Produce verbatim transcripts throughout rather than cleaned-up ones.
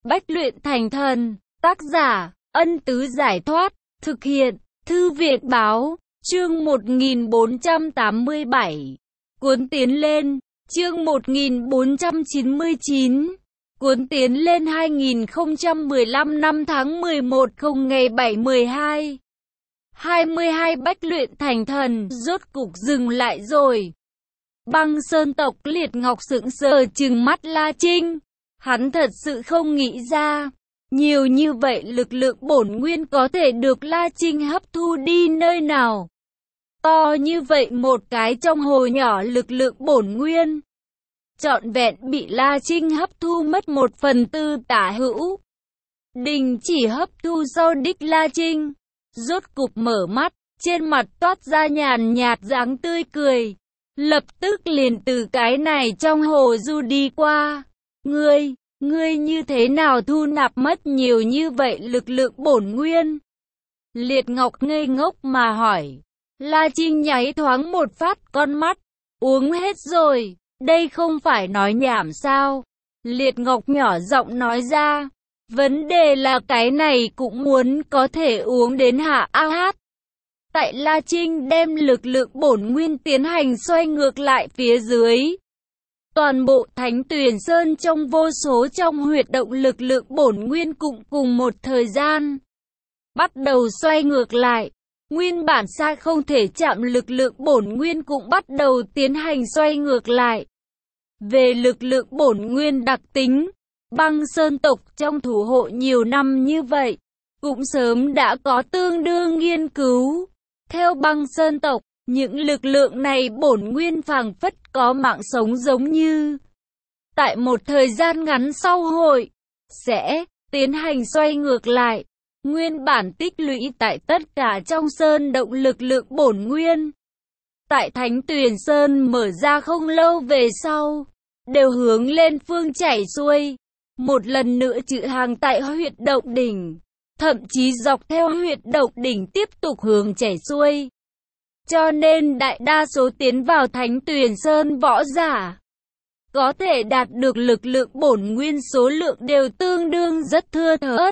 Bách luyện thành thần. Tác giả, Ân Tứ Giải Thoát. Thực hiện, Thư viện Báo. Chương một nghìn bốn trăm tám mươi bảy. Cuốn tiến lên. Chương một nghìn bốn trăm chín mươi chín. Cuốn tiến lên hai nghìn không trăm mười lăm năm tháng mười một không ngày bảy mười hai. hai mươi hai Bách luyện thành thần, rốt cục dừng lại rồi. Băng Sơn tộc Liệt Ngọc sững sờ trừng mắt La Trinh. Hắn thật sự không nghĩ ra, nhiều như vậy lực lượng bổn nguyên có thể được La Trinh hấp thu đi nơi nào. To như vậy một cái trong hồ nhỏ lực lượng bổn nguyên, trọn vẹn bị La Trinh hấp thu mất một phần tư tả hữu. Đình chỉ hấp thu sau đích La Trinh, rốt cục mở mắt, trên mặt toát ra nhàn nhạt dáng tươi cười. Lập tức liền từ cái này trong hồ du đi qua. Ngươi, ngươi như thế nào thu nạp mất nhiều như vậy lực lượng bổn nguyên? Liệt Ngọc ngây ngốc mà hỏi. La Trinh nháy thoáng một phát con mắt. Uống hết rồi, đây không phải nói nhảm sao? Liệt Ngọc nhỏ giọng nói ra. Vấn đề là cái này cũng muốn có thể uống đến hạ a hát. Tại La Trinh đem lực lượng bổn nguyên tiến hành xoay ngược lại phía dưới. Toàn bộ Thánh Tuyền Sơn trong vô số trong huyệt động lực lượng bổn nguyên cũng cùng một thời gian bắt đầu xoay ngược lại. Nguyên bản xa không thể chạm lực lượng bổn nguyên cũng bắt đầu tiến hành xoay ngược lại. Về lực lượng bổn nguyên đặc tính, Băng Sơn tộc trong thủ hộ nhiều năm như vậy, cũng sớm đã có tương đương nghiên cứu. Theo Băng Sơn tộc, những lực lượng này bổn nguyên phảng phất có mạng sống giống như tại một thời gian ngắn sau hội sẽ tiến hành xoay ngược lại. Nguyên bản tích lũy tại tất cả trong sơn động lực lượng bổn nguyên, tại Thánh Tuyền Sơn mở ra không lâu về sau, đều hướng lên phương chảy xuôi. Một lần nữa trữ hàng tại huyệt động đỉnh, thậm chí dọc theo huyệt động đỉnh tiếp tục hướng chảy xuôi. Cho nên đại đa số tiến vào Thánh Tuyền Sơn võ giả, có thể đạt được lực lượng bổn nguyên số lượng đều tương đương rất thưa thớt.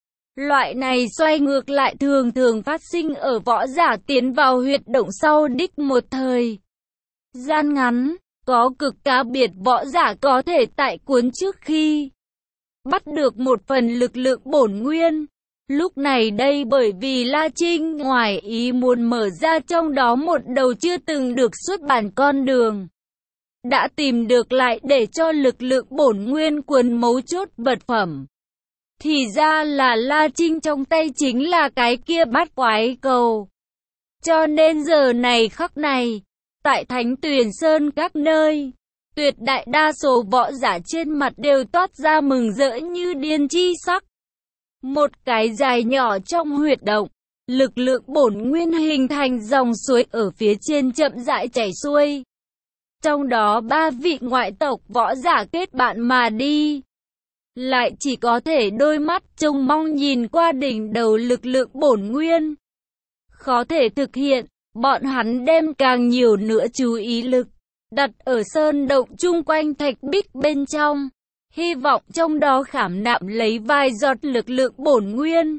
Loại này xoay ngược lại thường thường phát sinh ở võ giả tiến vào huyệt động sau đích một thời gian ngắn. Có cực cá biệt võ giả có thể tại cuốn trước khi bắt được một phần lực lượng bổn nguyên. Lúc này đây bởi vì La Trinh ngoài ý muốn mở ra trong đó một đầu chưa từng được xuất bản con đường, đã tìm được lại để cho lực lượng bổn nguyên cuốn mấu chốt vật phẩm. Thì ra là La Trinh trong tay chính là cái kia bát quái cầu. Cho nên giờ này khắc này, tại Thánh Tuyền Sơn các nơi, tuyệt đại đa số võ giả trên mặt đều toát ra mừng rỡ như điên chi sắc. Một cái dài nhỏ trong huyệt động, lực lượng bổn nguyên hình thành dòng suối ở phía trên chậm rãi chảy xuôi. Trong đó ba vị ngoại tộc võ giả kết bạn mà đi, lại chỉ có thể đôi mắt trông mong nhìn qua đỉnh đầu lực lượng bổn nguyên. Khó thể thực hiện, bọn hắn đem càng nhiều nữa chú ý lực đặt ở sơn động chung quanh thạch bích bên trong, hy vọng trong đó khảm nạm lấy vài giọt lực lượng bổn nguyên.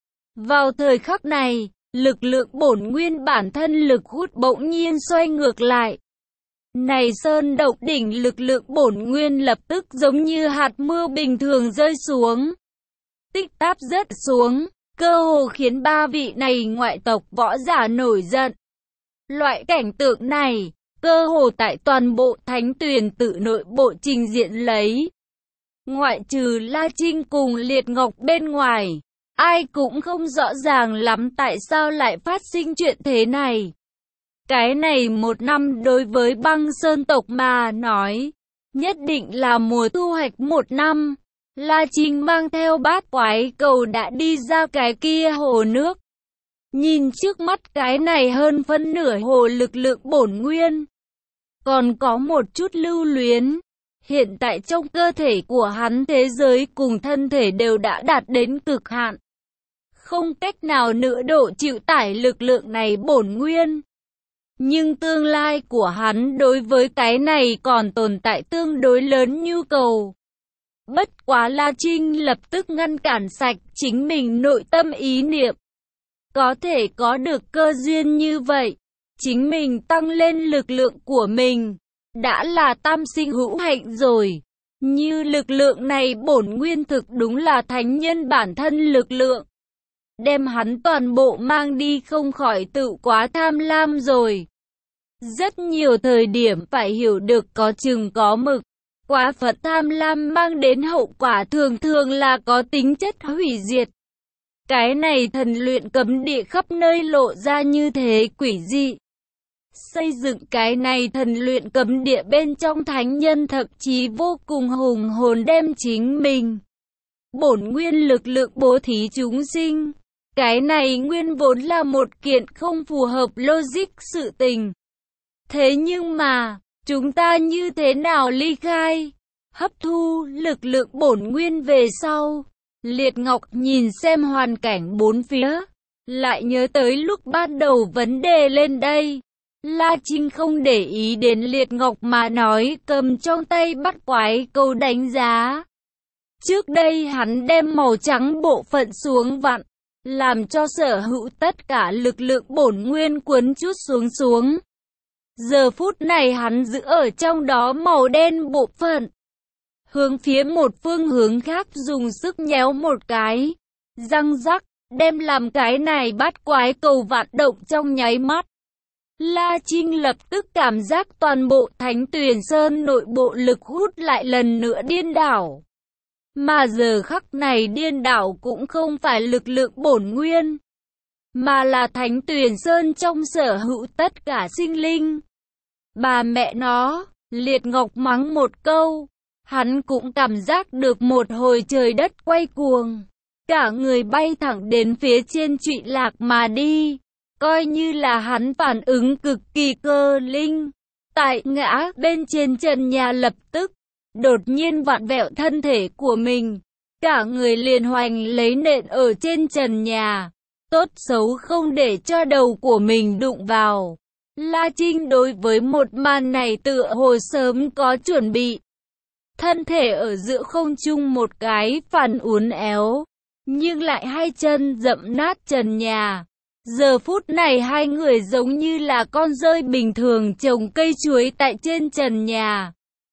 Vào thời khắc này, lực lượng bổn nguyên bản thân lực hút bỗng nhiên xoay ngược lại. Này sơn động đỉnh lực lượng bổn nguyên lập tức giống như hạt mưa bình thường rơi xuống, tích táp rớt xuống, cơ hồ khiến ba vị này ngoại tộc võ giả nổi giận. Loại cảnh tượng này, cơ hồ tại toàn bộ Thánh Tuyền tự nội bộ trình diện lấy. Ngoại trừ La Trinh cùng Liệt Ngọc bên ngoài, ai cũng không rõ ràng lắm tại sao lại phát sinh chuyện thế này. Cái này một năm đối với Băng Sơn tộc mà nói, nhất định là mùa thu hoạch một năm. La Trinh mang theo bát quái cầu đã đi ra cái kia hồ nước. Nhìn trước mắt cái này hơn phân nửa hồ lực lượng bổn nguyên, còn có một chút lưu luyến. Hiện tại trong cơ thể của hắn thế giới cùng thân thể đều đã đạt đến cực hạn, không cách nào nữa độ chịu tải lực lượng này bổn nguyên. Nhưng tương lai của hắn đối với cái này còn tồn tại tương đối lớn nhu cầu. Bất quá La Trinh lập tức ngăn cản sạch chính mình nội tâm ý niệm. Có thể có được cơ duyên như vậy, chính mình tăng lên lực lượng của mình, đã là tam sinh hữu hạnh rồi. Như lực lượng này bổn nguyên thực đúng là thánh nhân bản thân lực lượng. Đem hắn toàn bộ mang đi không khỏi tự quá tham lam rồi. Rất nhiều thời điểm phải hiểu được có chừng có mực. Quá phận tham lam mang đến hậu quả thường thường là có tính chất hủy diệt. Cái này thần luyện cấm địa khắp nơi lộ ra như thế quỷ dị. Xây dựng cái này thần luyện cấm địa bên trong thánh nhân thậm chí vô cùng hùng hồn đem chính mình bổn nguyên lực lượng bố thí chúng sinh. Cái này nguyên vốn là một kiện không phù hợp logic sự tình. Thế nhưng mà, chúng ta như thế nào ly khai, hấp thu lực lượng bổn nguyên về sau? Liệt Ngọc nhìn xem hoàn cảnh bốn phía, lại nhớ tới lúc ban đầu vấn đề lên đây. La Trinh không để ý đến Liệt Ngọc mà nói, cầm trong tay bắt quái câu đánh giá. Trước đây hắn đem màu trắng bộ phận xuống vặn, làm cho sở hữu tất cả lực lượng bổn nguyên cuốn chút xuống xuống. Giờ phút này hắn giữ ở trong đó màu đen bộ phận. Hướng phía một phương hướng khác dùng sức nhéo một cái. Răng rắc, đem làm cái này bắt quái cầu vạn động trong nháy mắt. La Trinh lập tức cảm giác toàn bộ Thánh Tuyền Sơn nội bộ lực hút lại lần nữa điên đảo. Mà giờ khắc này điên đảo cũng không phải lực lượng bổn nguyên, mà là Thánh Tuyền Sơn trong sở hữu tất cả sinh linh. Bà mẹ nó, Liệt Ngọc mắng một câu, hắn cũng cảm giác được một hồi trời đất quay cuồng. Cả người bay thẳng đến phía trên Trụy Lạc mà đi, coi như là hắn phản ứng cực kỳ cơ linh. Tại ngã bên trên trần nhà lập tức, đột nhiên vặn vẹo thân thể của mình, cả người liền hoành lấy nện ở trên trần nhà, tốt xấu không để cho đầu của mình đụng vào. La Trinh đối với một màn này tựa hồ sớm có chuẩn bị. Thân thể ở giữa không trung một cái phản uốn éo, nhưng lại hai chân dẫm nát trần nhà. Giờ phút này hai người giống như là con rơi bình thường trồng cây chuối tại trên trần nhà.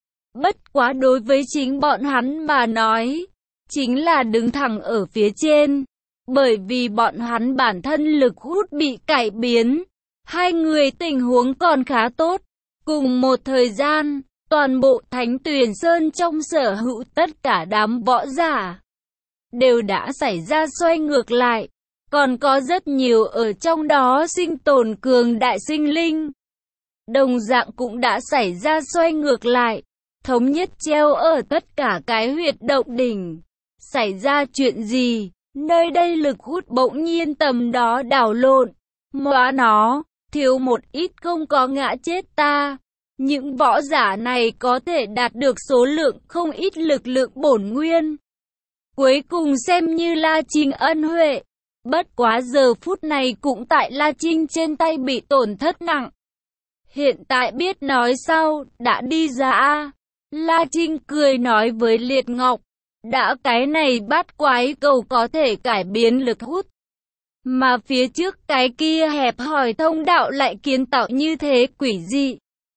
Bất quá đối với chính bọn hắn mà nói, chính là đứng thẳng ở phía trên. Bởi vì bọn hắn bản thân lực hút bị cải biến, hai người tình huống còn khá tốt. Cùng một thời gian, toàn bộ Thánh Tuyền Sơn trong sở hữu tất cả đám võ giả đều đã xảy ra xoay ngược lại. Còn có rất nhiều ở trong đó sinh tồn cường đại sinh linh, đồng dạng cũng đã xảy ra xoay ngược lại, thống nhất treo ở tất cả cái huyệt động đỉnh. Xảy ra chuyện gì? Nơi đây lực hút bỗng nhiên tầm đó đảo lộn. Móa nó, thiếu một ít không có ngã chết ta. Những võ giả này có thể đạt được số lượng không ít lực lượng bổn nguyên. Cuối cùng xem như La Trinh ân huệ. Bất quá giờ phút này cũng tại La Trinh trên tay bị tổn thất nặng. Hiện tại biết nói sau, đã đi ra a. La Trinh cười nói với Liệt Ngọc, đã cái này bắt quái cầu có thể cải biến lực hút, mà phía trước cái kia hẹp hòi thông đạo lại kiến tạo như thế quỷ dị.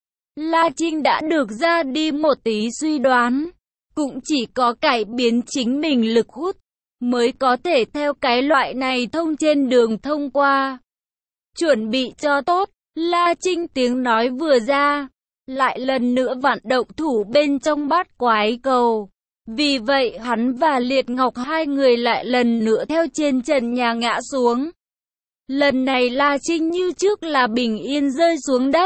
La Trinh đã được ra đi một tí suy đoán, cũng chỉ có cải biến chính mình lực hút mới có thể theo cái loại này thông trên đường thông qua. Chuẩn bị cho tốt, La Trinh tiếng nói vừa ra, lại lần nữa vặn động thủ bên trong bát quái cầu. Vì vậy hắn và Liệt Ngọc hai người lại lần nữa theo trên trần nhà ngã xuống. Lần này La Trinh như trước là bình yên rơi xuống đất.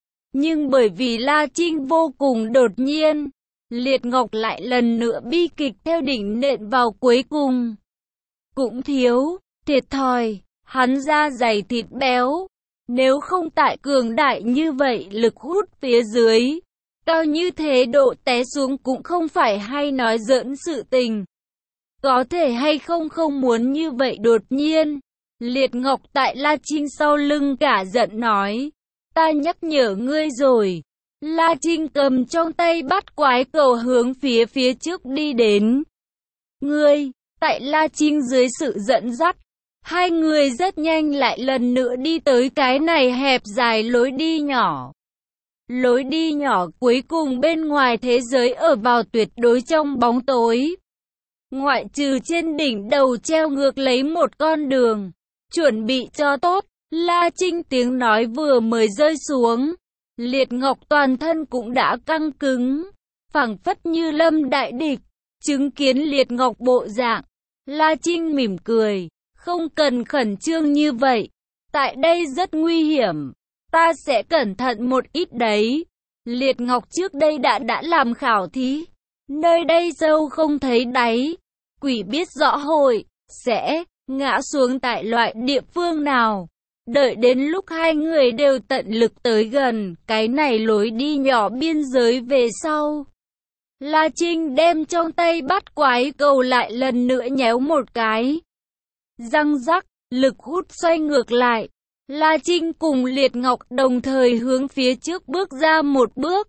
Nhưng bởi vì La Trinh vô cùng đột nhiên, Liệt Ngọc lại lần nữa bi kịch theo đỉnh nện vào cuối cùng. Cũng thiếu, thiệt thòi, hắn da dày thịt béo. Nếu không tại cường đại như vậy lực hút phía dưới, cao như thế độ té xuống cũng không phải hay nói giỡn sự tình. Có thể hay không không muốn như vậy đột nhiên. Liệt Ngọc tại La Trinh sau lưng cả giận nói, ta nhắc nhở ngươi rồi, La Trinh cầm trong tay bắt quái cầu hướng phía phía trước đi đến. Ngươi, tại La Trinh dưới sự dẫn dắt, hai người rất nhanh lại lần nữa đi tới cái này hẹp dài lối đi nhỏ. Lối đi nhỏ cuối cùng bên ngoài thế giới ở vào tuyệt đối trong bóng tối. Ngoại trừ trên đỉnh đầu treo ngược lấy một con đường. Chuẩn bị cho tốt, La Trinh tiếng nói vừa mới rơi xuống. Liệt Ngọc toàn thân cũng đã căng cứng, phảng phất như lâm đại địch. Chứng kiến Liệt Ngọc bộ dạng, La Trinh mỉm cười, không cần khẩn trương như vậy. Tại đây rất nguy hiểm, ta sẽ cẩn thận một ít đấy. Liệt Ngọc trước đây đã đã làm khảo thí, nơi đây sâu không thấy đáy. Quỷ biết rõ hội, sẽ ngã xuống tại loại địa phương nào. Đợi đến lúc hai người đều tận lực tới gần cái này lối đi nhỏ biên giới về sau. La Trinh đem trong tay bắt quái cầu lại lần nữa nhéo một cái. Răng rắc, lực hút xoay ngược lại. La Trinh cùng Liệt Ngọc đồng thời hướng phía trước bước ra một bước.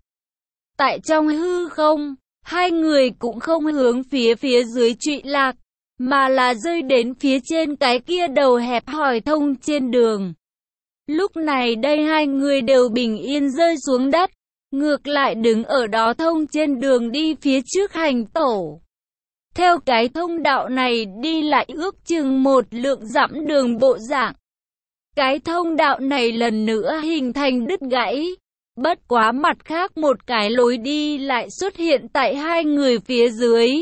Tại trong hư không, hai người cũng không hướng phía phía dưới trụy lạc, mà là rơi đến phía trên cái kia đầu hẹp hỏi thông trên đường. Lúc này đây hai người đều bình yên rơi xuống đất, ngược lại đứng ở đó thông trên đường đi phía trước hành tổ. Theo cái thông đạo này đi lại ước chừng một lượng dặm đường bộ dạng. Cái thông đạo này lần nữa hình thành đứt gãy. Bất quá mặt khác một cái lối đi lại xuất hiện tại hai người phía dưới.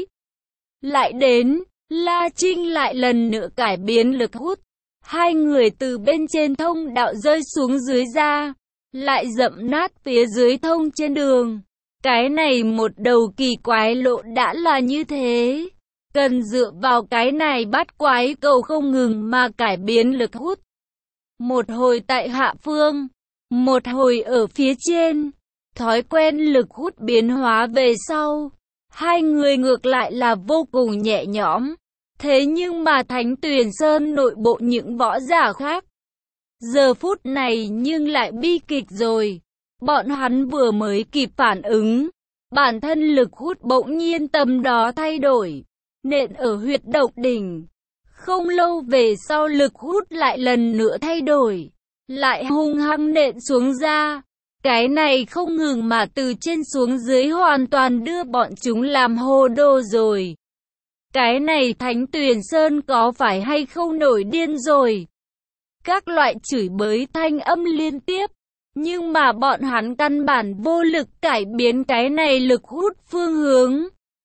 Lại đến, La Trinh lại lần nữa cải biến lực hút. Hai người từ bên trên thông đạo rơi xuống dưới ra, lại dẫm nát phía dưới thông trên đường. Cái này một đầu kỳ quái lộ đã là như thế. Cần dựa vào cái này bắt quái cầu không ngừng mà cải biến lực hút. Một hồi tại hạ phương, một hồi ở phía trên. Thói quen lực hút biến hóa về sau, hai người ngược lại là vô cùng nhẹ nhõm. Thế nhưng mà Thánh Tuyền Sơn nội bộ những võ giả khác, giờ phút này nhưng lại bi kịch rồi. Bọn hắn vừa mới kịp phản ứng, bản thân lực hút bỗng nhiên tầm đó thay đổi, nện ở huyệt độc đỉnh. Không lâu về sau lực hút lại lần nữa thay đổi, lại hung hăng nện xuống ra. Cái này không ngừng mà từ trên xuống dưới hoàn toàn đưa bọn chúng làm hồ đồ rồi. Cái này Thánh Tuyền Sơn có phải hay không nổi điên rồi? Các loại chửi bới thanh âm liên tiếp, nhưng mà bọn hắn căn bản vô lực cải biến cái này lực hút phương hướng.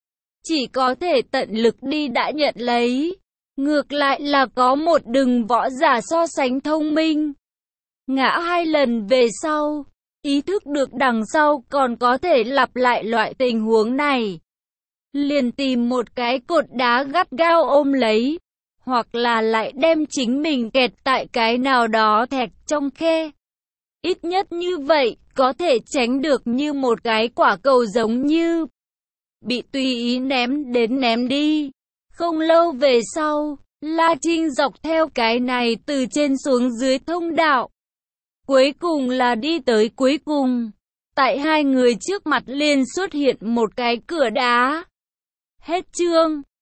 Chỉ có thể tận lực đi đã nhận lấy. Ngược lại là có một đừng võ giả so sánh thông minh. Ngã hai lần về sau, ý thức được đằng sau còn có thể lặp lại loại tình huống này. Liền tìm một cái cột đá gắt gao ôm lấy, hoặc là lại đem chính mình kẹt tại cái nào đó thẹt trong khe. Ít nhất như vậy, có thể tránh được như một cái quả cầu giống như bị tùy ý ném đến ném đi. Không lâu về sau, La Trinh dọc theo cái này từ trên xuống dưới thông đạo. Cuối cùng là đi tới cuối cùng. Tại hai người trước mặt liền xuất hiện một cái cửa đá. Hết chương.